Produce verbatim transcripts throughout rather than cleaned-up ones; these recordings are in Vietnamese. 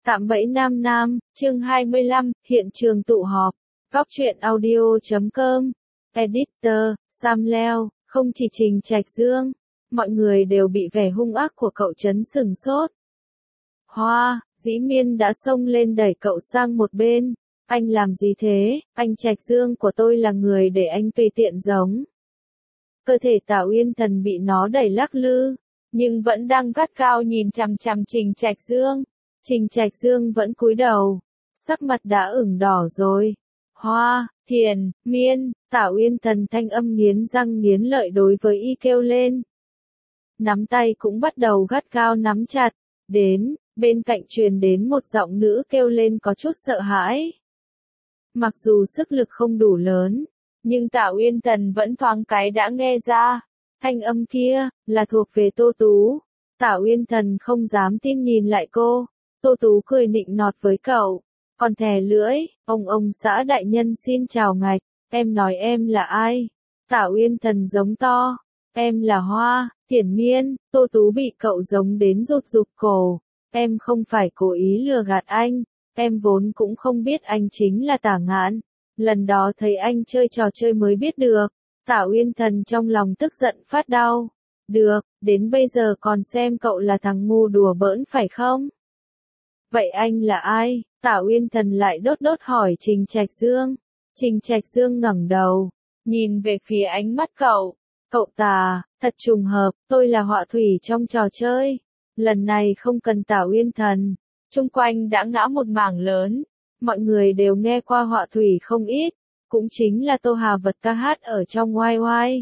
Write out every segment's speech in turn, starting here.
Cạm bẫy nam nam, chương hai mươi lăm, hiện trường tụ họp. Góc truyện audio chấm com. Editor, Sam Leo, không chỉ Trình Trạch Dương. Mọi người đều bị vẻ hung ác của cậu chấn sửng sốt. Hoa, Dĩ Miên đã xông lên đẩy cậu sang một bên. Anh làm gì thế, anh Trạch Dương của tôi là người để anh tùy tiện giống. Cơ thể Tảo Uyên Thần bị nó đẩy lắc lư, nhưng vẫn đang gắt gao nhìn chằm chằm Trình Trạch Dương. Trình Trạch Dương vẫn cúi đầu, sắc mặt đã ửng đỏ rồi. Hoa, Thiền, Miên, Tảo Uyên Thần thanh âm nghiến răng nghiến lợi đối với y kêu lên. Nắm tay cũng bắt đầu gắt gao nắm chặt. Đến, bên cạnh truyền đến một giọng nữ kêu lên có chút sợ hãi. Mặc dù sức lực không đủ lớn, nhưng Tảo Uyên Thần vẫn thoáng cái đã nghe ra. Thanh âm kia, là thuộc về Tô Tú. Tảo Uyên Thần không dám tin nhìn lại cô. Tô Tú cười nịnh nọt với cậu. Còn thè lưỡi, ông ông xã đại nhân xin chào ngài, em nói em là ai? Tảo Uyên Thần giống to. Em là Hoa, Thiển Miên. Tô Tú bị cậu giống đến rụt rụt cổ. Em không phải cố ý lừa gạt anh. Em vốn cũng không biết anh chính là Tả Ngạn. Lần đó thấy anh chơi trò chơi mới biết được. Tảo Uyên Thần trong lòng tức giận phát đau. Được, đến bây giờ còn xem cậu là thằng ngu đùa bỡn phải không? Vậy anh là ai? Tảo Uyên Thần lại đốt đốt hỏi Trình Trạch Dương. Trình Trạch Dương ngẩng đầu, nhìn về phía ánh mắt cậu. Cậu Tà, thật trùng hợp, tôi là họa thủy trong trò chơi. Lần này không cần Tảo Uyên Thần. Chung quanh đã ngã một mảng lớn. Mọi người đều nghe qua họa thủy không ít. Cũng chính là Tô Hà Vật ca hát ở trong oai oai.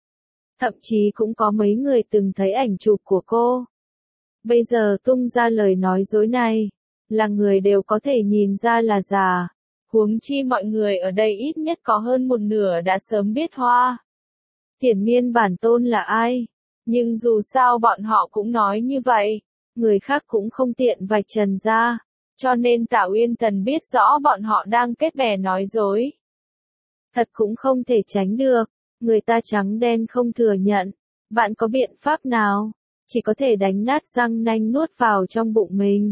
Thậm chí cũng có mấy người từng thấy ảnh chụp của cô. Bây giờ tung ra lời nói dối này, là người đều có thể nhìn ra là giả. Huống chi mọi người ở đây ít nhất có hơn một nửa đã sớm biết Hoa Thiển Miên bản tôn là ai. Nhưng dù sao bọn họ cũng nói như vậy, người khác cũng không tiện vạch trần ra. Cho nên Tảo Uyên Thần biết rõ bọn họ đang kết bè nói dối. Thật cũng không thể tránh được, người ta trắng đen không thừa nhận. Bạn có biện pháp nào? Chỉ có thể đánh nát răng nanh nuốt vào trong bụng mình.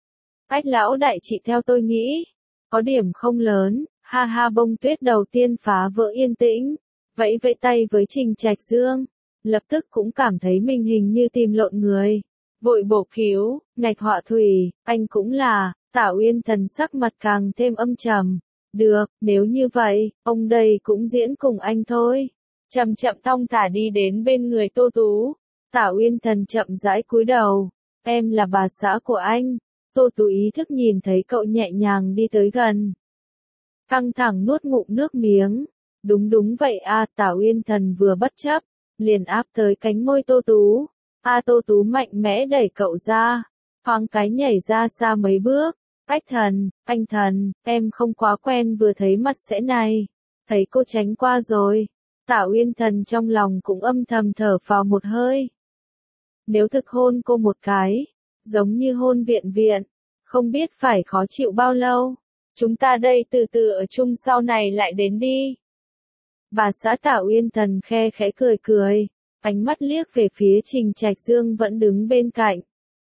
Ách lão đại chị theo tôi nghĩ, có điểm không lớn. Ha ha. Bông Tuyết đầu tiên phá vỡ yên tĩnh, vẫy vẫy tay với Trình Trạch Dương, lập tức cũng cảm thấy mình hình như tìm lộn người. Vội bổ cứu, ngạch họa thủy, anh cũng là. Tảo Uyên Thần sắc mặt càng thêm âm trầm. Được, nếu như vậy, ông đây cũng diễn cùng anh thôi. Chậm chậm thong thả đi đến bên người Tô Tú. Tảo Uyên Thần chậm rãi cúi đầu. Em là bà xã của anh. Tô Tú ý thức nhìn thấy cậu nhẹ nhàng đi tới gần. Căng thẳng nuốt ngụm nước miếng. Đúng đúng vậy a. Tảo Uyên Thần vừa bất chấp, liền áp tới cánh môi Tô Tú. A. Tô Tú mạnh mẽ đẩy cậu ra, thoáng cái nhảy ra xa mấy bước. Ách Thần, anh Thần, em không quá quen vừa thấy mặt sẽ này. Thấy cô tránh qua rồi. Tảo Uyên Thần trong lòng cũng âm thầm thở phào một hơi. Nếu thực hôn cô một cái, giống như hôn viện viện, không biết phải khó chịu bao lâu. Chúng ta đây từ từ ở chung sau này lại đến đi. Bà xã Tảo Uyên Thần khe khẽ cười cười, ánh mắt liếc về phía Trình Trạch Dương vẫn đứng bên cạnh.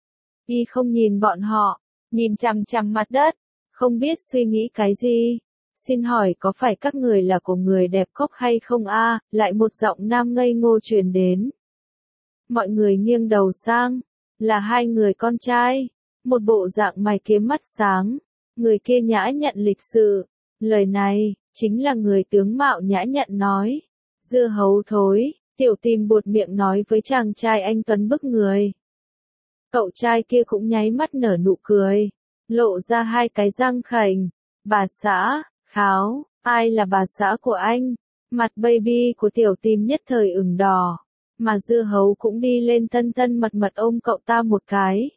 Y không nhìn bọn họ, nhìn chằm chằm mặt đất, không biết suy nghĩ cái gì. Xin hỏi có phải các người là của người đẹp cốc hay không a? À, lại một giọng nam ngây ngô truyền đến. Mọi người nghiêng đầu sang, là hai người con trai, một bộ dạng mày kiếm mắt sáng, người kia nhã nhặn lịch sự. Lời này, chính là người tướng mạo nhã nhặn nói. Dưa hấu thối, tiểu tìm buột miệng nói với chàng trai anh tuấn bức người. Cậu trai kia cũng nháy mắt nở nụ cười, lộ ra hai cái răng khểnh. Bà xã, kháo, ai là bà xã của anh? Mặt baby của tiểu tìm nhất thời ửng đỏ, mà dưa hấu cũng đi lên thân thân mật mật ôm cậu ta một cái.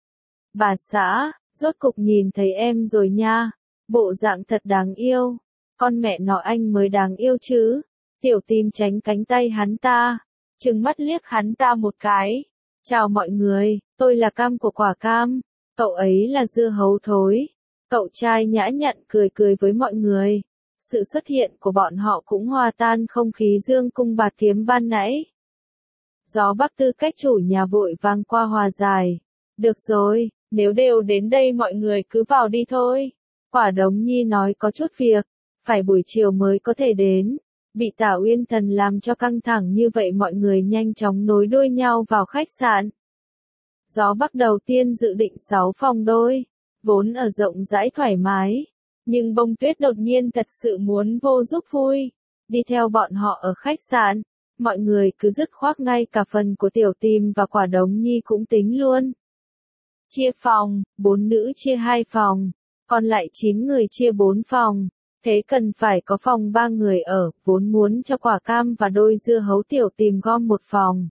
Bà xã, rốt cục nhìn thấy em rồi nha, bộ dạng thật đáng yêu. Con mẹ nó anh mới đáng yêu chứ. Tiểu tìm tránh cánh tay hắn ta, trừng mắt liếc hắn ta một cái. Chào mọi người, tôi là Cam của quả cam, cậu ấy là dưa hấu thối. Cậu trai nhã nhặn cười cười với mọi người. Sự xuất hiện của bọn họ cũng hòa tan không khí dương cung bạt kiếm ban nãy. Gió bắc tư cách chủ nhà vội vang qua hòa giải. Được rồi, Nếu đều đến đây mọi người cứ vào đi thôi. Quả Đống Nhi nói có chút việc, phải buổi chiều mới có thể đến. Bị Tả Uyên Thần làm cho căng thẳng như vậy mọi người nhanh chóng nối đuôi nhau vào khách sạn. Gió Bắc đầu tiên dự định sáu phòng đôi, vốn ở rộng rãi thoải mái. Nhưng Bông Tuyết đột nhiên thật sự muốn vô giúp vui. Đi theo bọn họ ở khách sạn, mọi người cứ dứt khoát ngay cả phần của Tiểu Tìm và Quả Đống Nhi cũng tính luôn. Chia phòng, bốn nữ chia hai phòng, còn lại chín người chia bốn phòng. Thế cần phải có phòng ba người ở, vốn muốn cho Quả Cam và đôi Dưa Hấu Tiểu Tìm gom một phòng.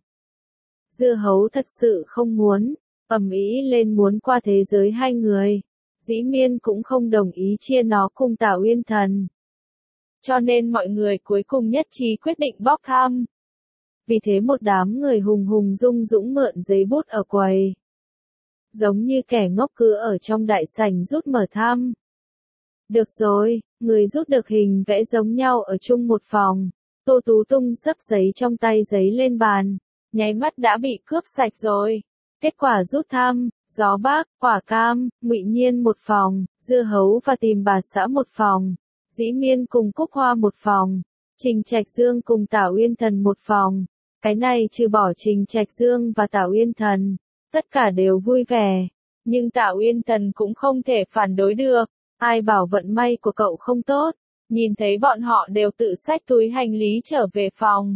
Dưa Hấu thật sự không muốn, ầm ĩ lên muốn qua thế giới hai người. Dĩ Miên cũng không đồng ý chia nó cùng Tả Uyên Thần. Cho nên mọi người cuối cùng nhất trí quyết định bóc thăm. Vì thế một đám người hùng hùng dung dũng mượn giấy bút ở quầy. Giống như kẻ ngốc cứ ở trong đại sảnh rút mở thăm. Được rồi, người rút được hình vẽ giống nhau ở chung một phòng. Tô Tú tung sấp giấy trong tay giấy lên bàn, nháy mắt đã bị cướp sạch rồi. Kết quả rút thăm, Gió Bắc, Quả Cam, Ngụy Nhiên một phòng, Dưa Hấu và Tìm Bà Xã một phòng, Dĩ Miên cùng Cúc Hoa một phòng, Trình Trạch Dương cùng Tả Uyên Thần một phòng. Cái này trừ bỏ Trình Trạch Dương và Tả Uyên Thần, tất cả đều vui vẻ. Nhưng Tả Uyên Thần cũng không thể phản đối được. Ai bảo vận may của cậu không tốt, nhìn thấy bọn họ đều tự xách túi hành lý trở về phòng.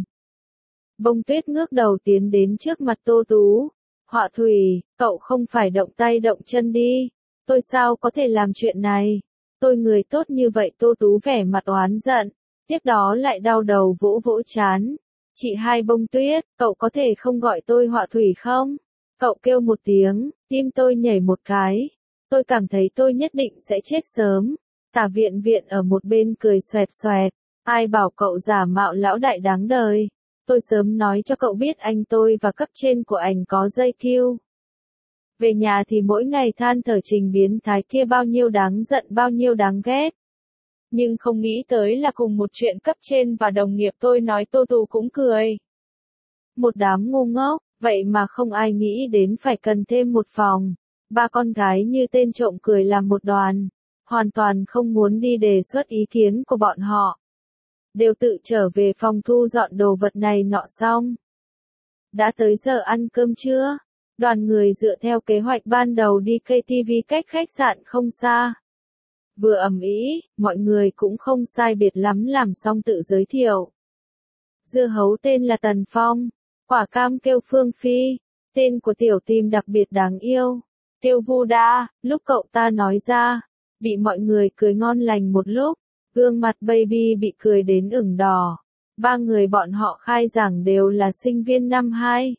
Bông Tuyết ngước đầu tiến đến trước mặt Tô Tú. Họa Thủy, cậu không phải động tay động chân đi. Tôi sao có thể làm chuyện này? Tôi người tốt như vậy. Tô Tú vẻ mặt oán giận, tiếp đó lại đau đầu vỗ vỗ chán. Chị hai Bông Tuyết, cậu có thể không gọi tôi Họa Thủy không? Cậu kêu một tiếng, tim tôi nhảy một cái. Tôi cảm thấy tôi nhất định sẽ chết sớm. Tả Viện Viện ở một bên cười xoẹt xoẹt. Ai bảo cậu giả mạo lão đại đáng đời. Tôi sớm nói cho cậu biết anh tôi và cấp trên của anh có dây kiu. Về nhà thì mỗi ngày than thở Trình biến thái kia bao nhiêu đáng giận bao nhiêu đáng ghét. Nhưng không nghĩ tới là cùng một chuyện cấp trên và đồng nghiệp tôi nói. Tô Tú cũng cười. Một đám ngu ngốc, vậy mà không ai nghĩ đến phải cần thêm một phòng. Ba con gái như tên trộm cười làm một đoàn, hoàn toàn không muốn đi đề xuất ý kiến của bọn họ. Đều tự trở về phòng thu dọn đồ vật này nọ xong. Đã tới giờ ăn cơm trưa, đoàn người dựa theo kế hoạch ban đầu đi ca tê vê cách khách sạn không xa. Vừa ầm ĩ, mọi người cũng không sai biệt lắm làm xong tự giới thiệu. Dưa Hấu tên là Tần Phong, Quả Cam kêu Phương Phi, tên của Tiểu Tìm đặc biệt đáng yêu. Kêu Vu Đa, lúc cậu ta nói ra, bị mọi người cười ngon lành một lúc, gương mặt baby bị cười đến ửng đỏ. Ba người bọn họ khai giảng đều là sinh viên năm hai.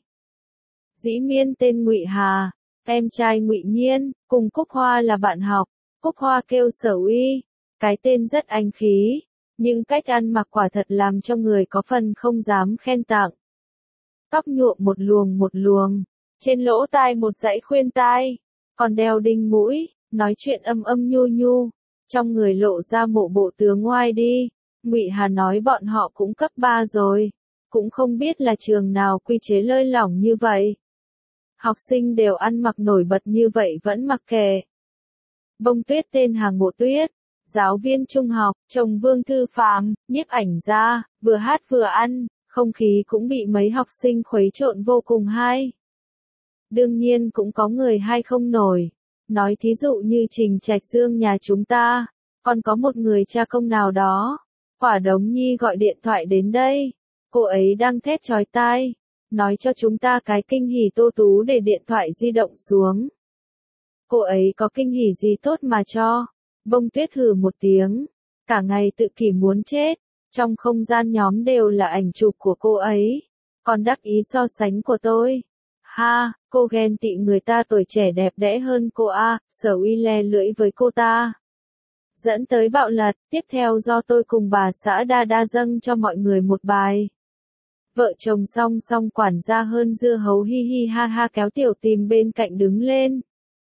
Dĩ Miên tên Ngụy Hà, em trai Ngụy Nhiên, cùng Cúc Hoa là bạn học. Cúc Hoa kêu Sở Uy, cái tên rất anh khí, nhưng cách ăn mặc quả thật làm cho người có phần không dám khen tặng. Tóc nhuộm một luồng một luồng, trên lỗ tai một dãy khuyên tai. Còn đeo đinh mũi, nói chuyện âm âm nhu nhu, trong người lộ ra mộ bộ tướng ngoai đi. Ngụy Hà nói bọn họ cũng cấp ba rồi, cũng không biết là trường nào quy chế lơi lỏng như vậy. Học sinh đều ăn mặc nổi bật như vậy vẫn mặc kệ. Bông Tuyết tên Hàng Ngộ Tuyết, giáo viên trung học, chồng Vương Thư Phàm, nhiếp ảnh gia, vừa hát vừa ăn, không khí cũng bị mấy học sinh khuấy trộn vô cùng hay. Đương nhiên cũng có người hay không nổi. Nói thí dụ như Trình Trạch Dương nhà chúng ta, còn có một người cha công nào đó. Quả Đống Nhi gọi điện thoại đến đây. Cô ấy đang thét chói tai, nói cho chúng ta cái kinh hỉ. Tô Tú để điện thoại di động xuống. Cô ấy có kinh hỉ gì tốt mà cho? Bông Tuyết hừ một tiếng, cả ngày tự kỷ muốn chết. Trong không gian nhóm đều là ảnh chụp của cô ấy, còn đắc ý so sánh của tôi. Ha, cô ghen tị người ta tuổi trẻ đẹp đẽ hơn cô a. Sở Uy le lưỡi với cô ta. Dẫn tới bạo lật, tiếp theo do tôi cùng bà xã Đa Đa dâng cho mọi người một bài. Vợ chồng song song quản gia hơn Dưa Hấu hi hi ha ha kéo Tiểu Tìm bên cạnh đứng lên.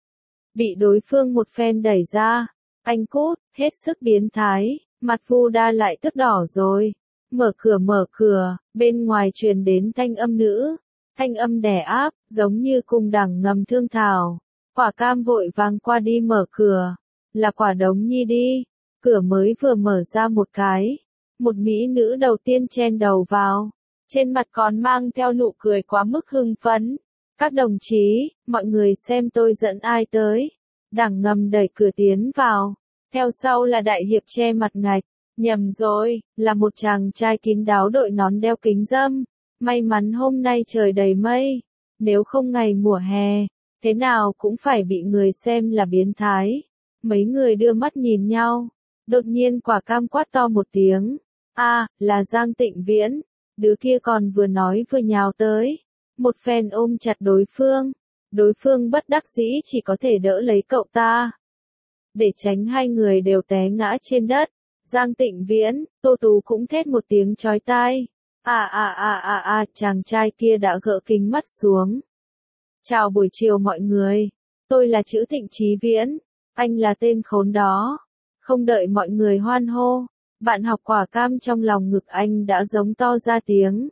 Bị đối phương một phen đẩy ra, anh cút, hết sức biến thái, mặt Vu Đa lại tức đỏ rồi. Mở cửa mở cửa, bên ngoài truyền đến thanh âm nữ. Thanh âm đè áp, giống như cung đằng ngầm thương thảo. Quả cam vội vàng qua đi mở cửa. Là Quả Đống Nhi đi. Cửa mới vừa mở ra một cái. Một mỹ nữ đầu tiên chen đầu vào. Trên mặt còn mang theo nụ cười quá mức hưng phấn. Các đồng chí, mọi người xem tôi dẫn ai tới. Đảng ngầm đẩy cửa tiến vào. Theo sau là đại hiệp che mặt ngạch. Nhầm rồi, là một chàng trai kín đáo đội nón đeo kính râm. May mắn hôm nay trời đầy mây. Nếu không ngày mùa hè, thế nào cũng phải bị người xem là biến thái. Mấy người đưa mắt nhìn nhau. Đột nhiên Quả Cam quát to một tiếng. A, là Giang Tịnh Viễn. Đứa kia còn vừa nói vừa nhào tới. Một phen ôm chặt đối phương. Đối phương bất đắc dĩ chỉ có thể đỡ lấy cậu ta. Để tránh hai người đều té ngã trên đất. Giang Tịnh Viễn, Tô Tú cũng thét một tiếng chói tai. À à à à à, chàng trai kia đã gỡ kính mắt xuống. Chào buổi chiều mọi người. Tôi là chữ Thịnh Chí Viễn. Anh là tên khốn đó. Không đợi mọi người hoan hô. Bạn học Quả Cam trong lòng ngực anh đã giống to ra tiếng.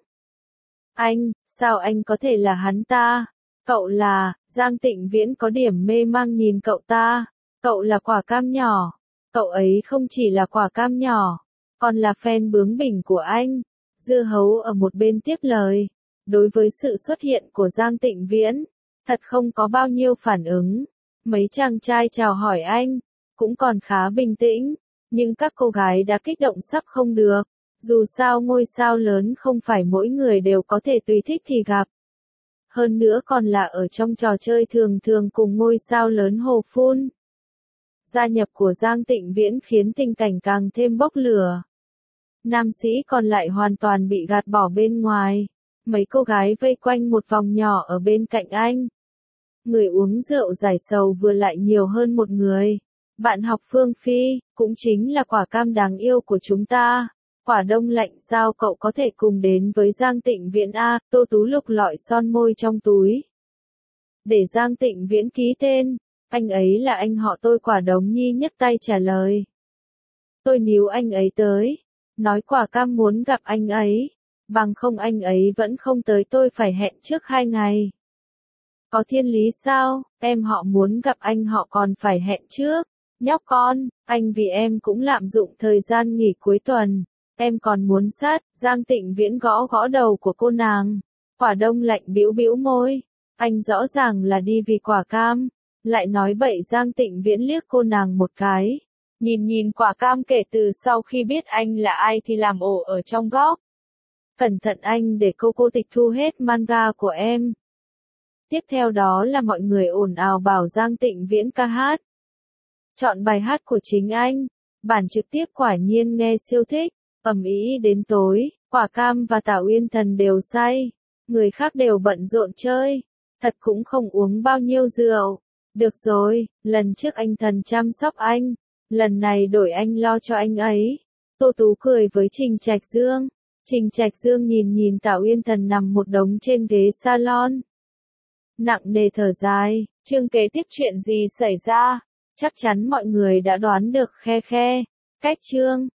Anh, sao anh có thể là hắn ta? Cậu là, Giang Tịnh Viễn có điểm mê mang nhìn cậu ta. Cậu là Quả Cam nhỏ. Cậu ấy không chỉ là Quả Cam nhỏ, còn là fan bướng bỉnh của anh. Dưa hấu ở một bên tiếp lời. Đối với sự xuất hiện của Giang Tịnh Viễn, thật không có bao nhiêu phản ứng. Mấy chàng trai chào hỏi anh, cũng còn khá bình tĩnh. Nhưng các cô gái đã kích động sắp không được. Dù sao ngôi sao lớn không phải mỗi người đều có thể tùy thích thì gặp. Hơn nữa còn là ở trong trò chơi thường thường cùng ngôi sao lớn hồ phun. Gia nhập của Giang Tịnh Viễn khiến tình cảnh càng thêm bốc lửa. Nam sĩ còn lại hoàn toàn bị gạt bỏ bên ngoài. Mấy cô gái vây quanh một vòng nhỏ ở bên cạnh anh. Người uống rượu giải sầu vừa lại nhiều hơn một người. Bạn học Phương Phi, cũng chính là Quả Cam đáng yêu của chúng ta. Quả đông lạnh sao cậu có thể cùng đến với Giang Tịnh Viễn a? Tô Tú lục lọi son môi trong túi. Để Giang Tịnh Viễn ký tên. Anh ấy là anh họ tôi. Quả Đống Nhi nhấc tay trả lời. Tôi níu anh ấy tới. Nói Quả Cam muốn gặp anh ấy. Bằng không anh ấy vẫn không tới, tôi phải hẹn trước hai ngày. Có thiên lý sao, em họ muốn gặp anh họ còn phải hẹn trước. Nhóc con, anh vì em cũng lạm dụng thời gian nghỉ cuối tuần. Em còn muốn sát. Giang Tịnh Viễn gõ gõ đầu của cô nàng. Quả đông lạnh bĩu bĩu môi. Anh rõ ràng là đi vì Quả Cam. Lại nói bậy. Giang Tịnh Viễn liếc cô nàng một cái. Nhìn nhìn Quả Cam kể từ sau khi biết anh là ai thì làm ổ ở trong góc. Cẩn thận anh để cô cô tịch thu hết manga của em. Tiếp theo đó là mọi người ồn ào bảo Giang Tịnh Viễn ca hát. Chọn bài hát của chính anh. Bản trực tiếp quả nhiên nghe siêu thích. Ầm ĩ đến tối, Quả Cam và Tảo Uyên Thần đều say. Người khác đều bận rộn chơi. Thật cũng không uống bao nhiêu rượu. Được rồi, lần trước anh Thần chăm sóc anh. Lần này đổi anh lo cho anh ấy. Tô Tú cười với Trình Trạch Dương. Trình Trạch Dương nhìn nhìn Tảo Uyên Thần nằm một đống trên ghế salon. Nặng nề thở dài. Chương kế tiếp chuyện gì xảy ra? Chắc chắn mọi người đã đoán được khe khe. Cách chương.